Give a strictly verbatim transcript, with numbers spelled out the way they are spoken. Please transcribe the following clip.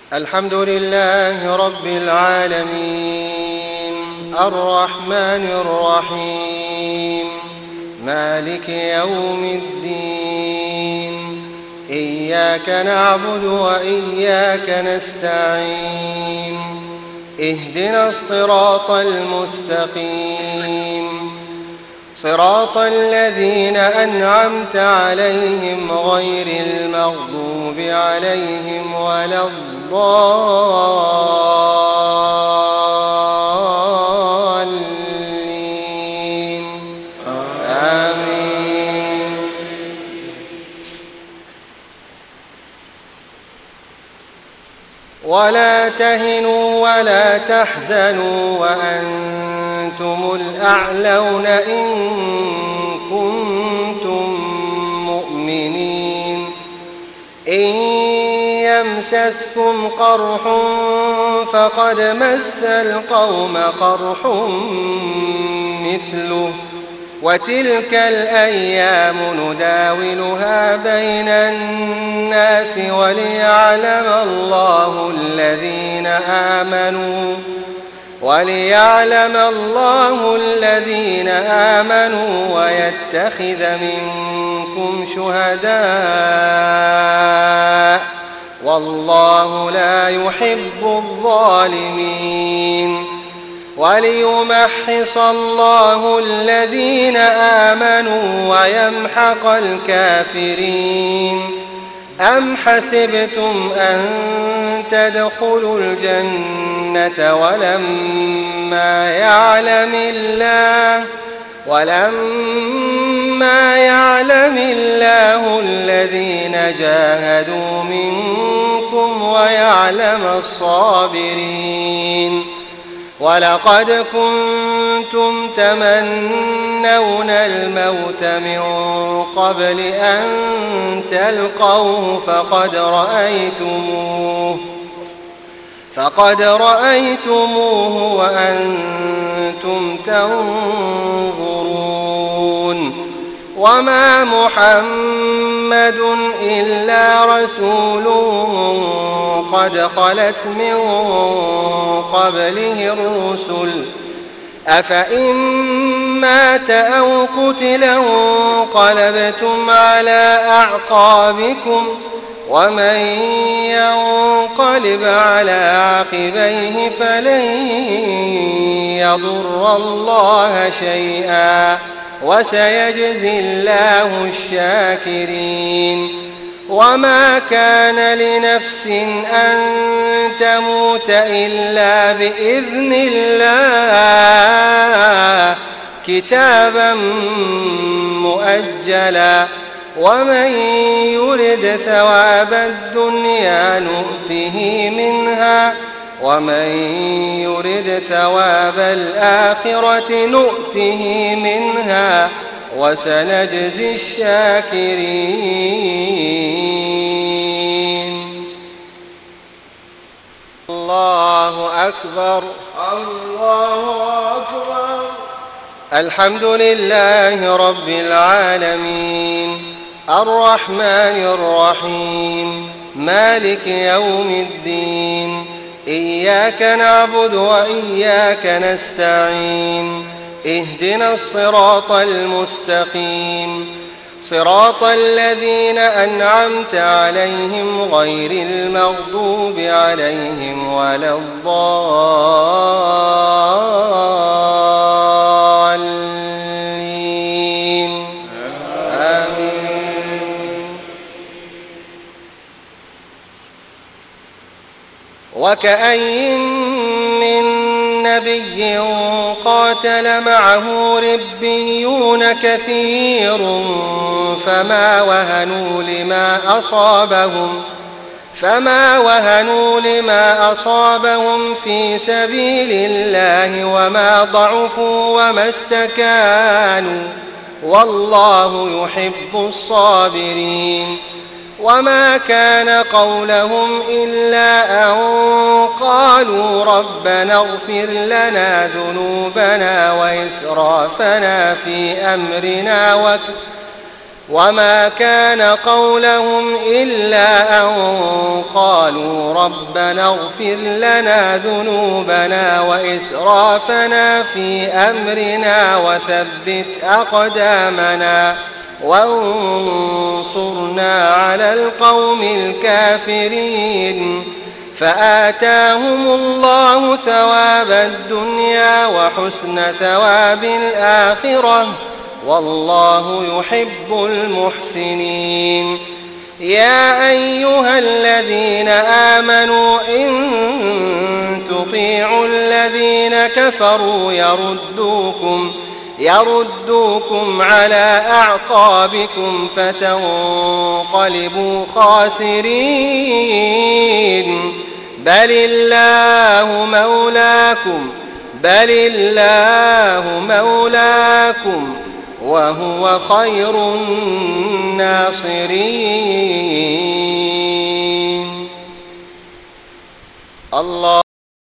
الحمد لله رب العالمين الرحمن الرحيم مالك يوم الدين إياك نعبد وإياك نستعين اهدنا الصراط المستقيم صراط الذين أنعمت عليهم غير المغضوب عليهم ولا الضالين آمين. ولا تهنوا ولا تحزنوا وأنتم الأعلون إن كنتم مؤمنين إن يمسسكم قرح فقد مس القوم قرح مثله وتلك الأيام نداولها بين الناس وليعلم الله الذين آمنوا وليعلم الله الذين آمنوا ويتخذ منكم شهداء والله لا يحب الظالمين وليمحص الله الذين آمنوا ويمحق الكافرين أم حسبتم أن تدخلوا الجنة ولما يعلم الله ولما يعلم الله الذين جاهدوا منكم ويعلم الصابرين ولقد كنتم تمنون الموت من قبل أن تلقوه فقد رأيتموه فقد رأيتموه وأنتم تنظرون وما محمد إلا رسول قد خلت من قبله الرسل أفإن مات أو قتل انقلبتم على أعقابكم ومن ينقلب على عقبيه فلن يضر الله شيئا وسيجزي الله الشاكرين وما كان لنفس أن تموت إلا بإذن الله كتابا مؤجلا ومن يرد ثواب الدنيا نؤته منها ومن يرد ثواب الآخرة نؤته منها وسنجزي الشاكرين. الله أكبر الله أكبر. الحمد لله رب العالمين الرحمن الرحيم مالك يوم الدين إياك نعبد وإياك نستعين اهدنا الصراط المستقيم صراط الذين أنعمت عليهم غير المغضوب عليهم ولا الضالين آمين. وكأين من نبي قاتل معه ربيون كثير فما وهنوا لما أصابهم فما وهنوا لما أصابهم في سبيل الله وما ضعفوا وما استكانوا والله يحب الصابرين وما كان قولهم إلا أن قالوا ربنا اغفر لنا ذنوبنا وإسرافنا في أمرنا وك وما كان قولهم إلا أن قالوا ربنا اغفر لنا ذنوبنا وإسرافنا في أمرنا وثبت أقدامنا وانصرنا على القوم الكافرين فآتاهم الله ثواب الدنيا وحسن ثواب الآخرة والله يحب المحسنين. يا أيها الذين آمنوا إن تطيعوا الذين كفروا يردوكم يردوكم على أعقابكم فتنقلبوا خاسرين. بل الله مولاكم بل الله مولاكم وهو خير الناصرين. الله